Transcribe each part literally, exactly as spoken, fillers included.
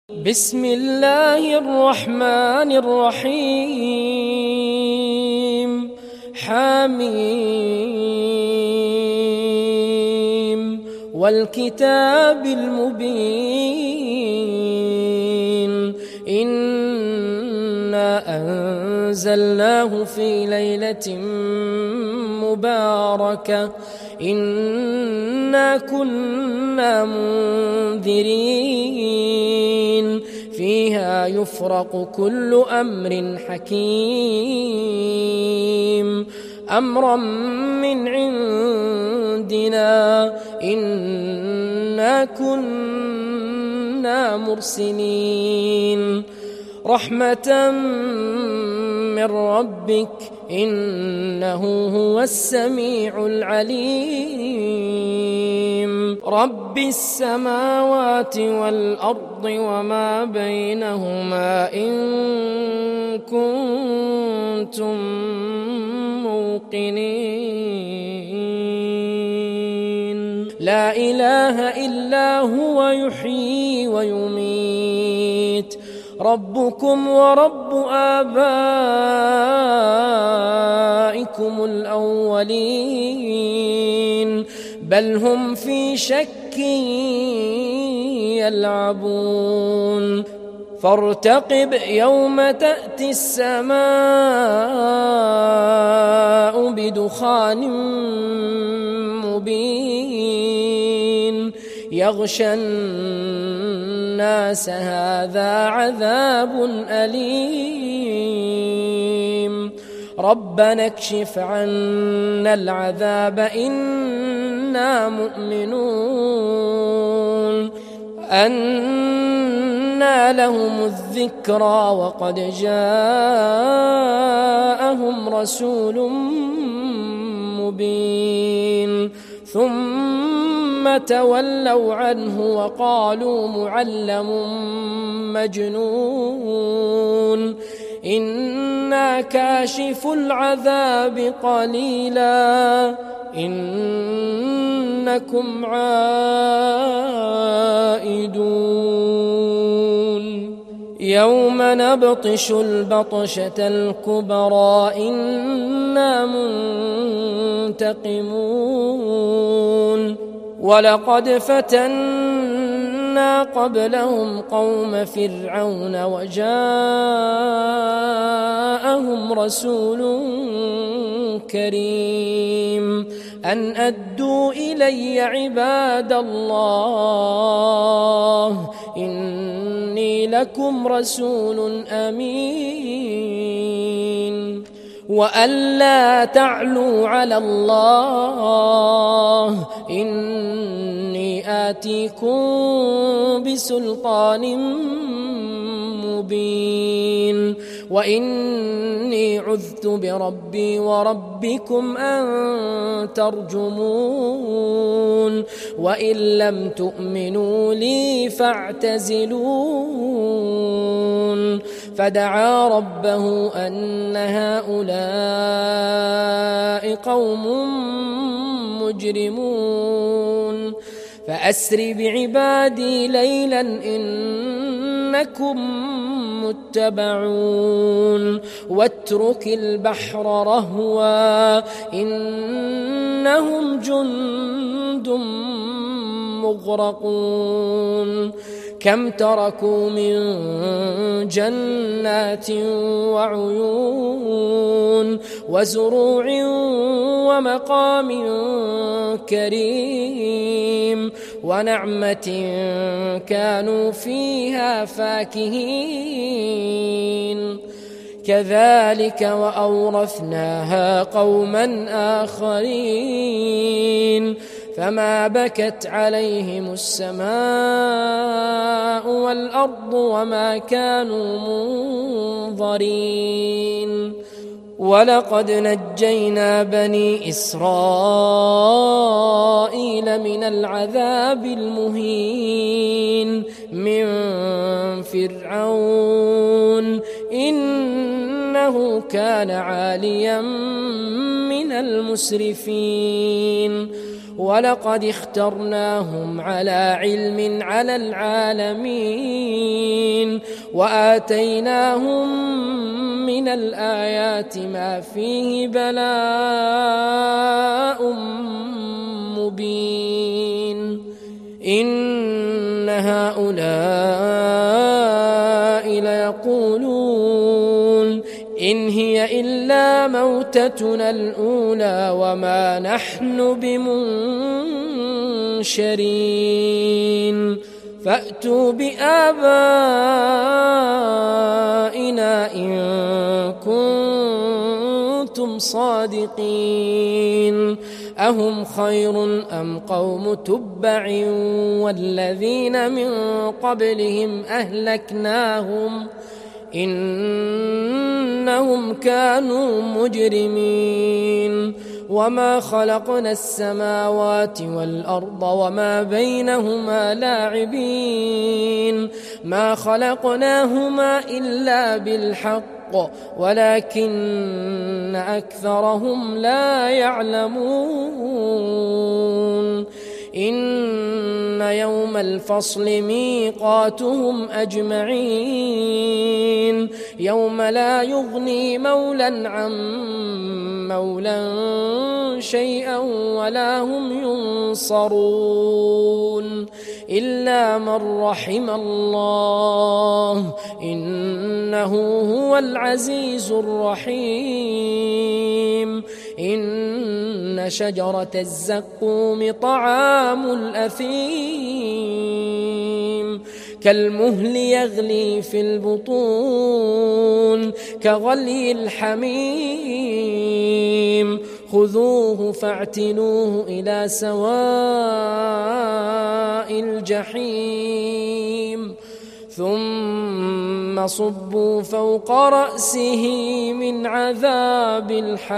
بسم الله الرحمن الرحيم حميم والكتاب المبين إنا أنزلناه في ليلة مباركة إنا كنا منذرين فيها يفرق كل أمر حكيم أمرا من عندنا إنا كنا مرسلين رحمة من ربك إنه هو السميع العليم رب السماوات والأرض وما بينهما إن كنتم موقنين لا إله إلا هو يحيي ويميت ربكم ورب آبائكم الأولين بل هم في شك يلعبون فارتقب يوم تأتي السماء بدخان مبين يغشى الناس هذا عذاب أليم ربنا اكشف عنا العذاب إنا مؤمنون أنى لهم الذكرى وقد جاءهم رسول مبين ثم تولوا عنه وقالوا معلم مجنون إنا كاشف العذاب قليلا إنكم عائدون يوم نبطش البطشة الكبرى إنا منتقمون ولقد فتنا قبلهم قوم فرعون وجاءهم رسول كريم أن أدوا إلي عباد الله إني لكم رسول أمين وأن لا تعلوا على الله إني آتيكم بسلطان مبين وإني عذت بربي وربكم أن ترجمون وإن لم تؤمنوا لي فاعتزلون فدعا ربه أن هؤلاء قوم مجرمون فأسر بعبادي ليلا إنكم متبعون واترك البحر رهوا إنهم جند مغرقون كم تركوا من جنات وعيون وزروع ومقام كريم ونعمة كانوا فيها فاكهين كذلك وأورثناها قوما آخرين فما بكت عليهم السماء والأرض وما كانوا منظرين ولقد نجينا بني إسرائيل من العذاب المهين من فرعون إنه كان عاليا من المسرفين ولقد اخترناهم على علم على العالمين وآتيناهم من الآيات ما فيه بلاء مبين إن هؤلاء ليقولون إن هي إلا موتتنا الأولى وما نحن بمنشرين فأتوا بآبائنا إن كنتم صادقين أهم خير أم قوم تبع والذين من قبلهم أهلكناهم إنهم كانوا مجرمين وما خلقنا السماوات والأرض وما بينهما لاعبين ما خلقناهما إلا بالحق ولكن أكثرهم لا يعلمون إن يوم الفصل ميقاتهم أجمعين يوم لا يغني مولا عن مولا شيئا ولا هم ينصرون إلا من رحم الله إنه هو العزيز الرحيم إن شجرة الزقوم طعام الأثيم كالمهل يغلي في البطون كغلي الحميم خذوه فاعتلوه إلى سواء الجحيم ثم صبوا فوق رأسه من عذاب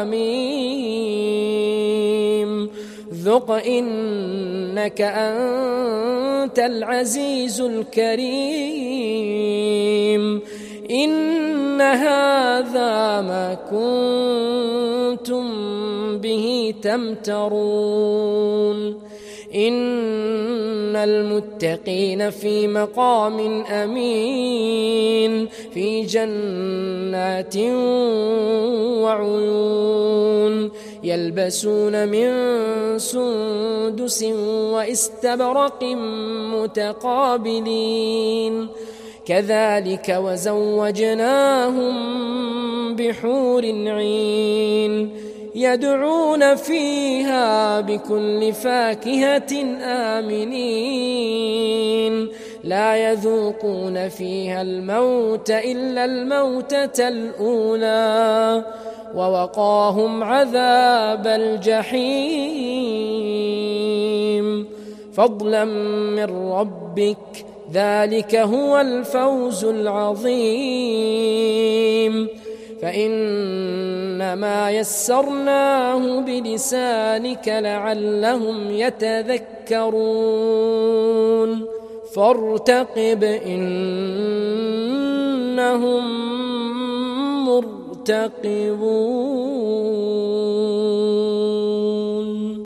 الحميم ذق إنك أنت العزيز الكريم إن هذا ما كنتم به تمترون إن المتقين في مقام أمين في جنات وعيون يلبسون من سندس واستبرق متقابلين كذلك وزوجناهم بحور عين يدعون فيها بكل فاكهة آمنين لا يذوقون فيها الموت إلا الموتة الأولى ووقاهم عذاب الجحيم فضلا من ربك ذلك هو الفوز العظيم فإنما يسرناه بلسانك لعلهم يتذكرون فارتقب إنهم مرتقبون.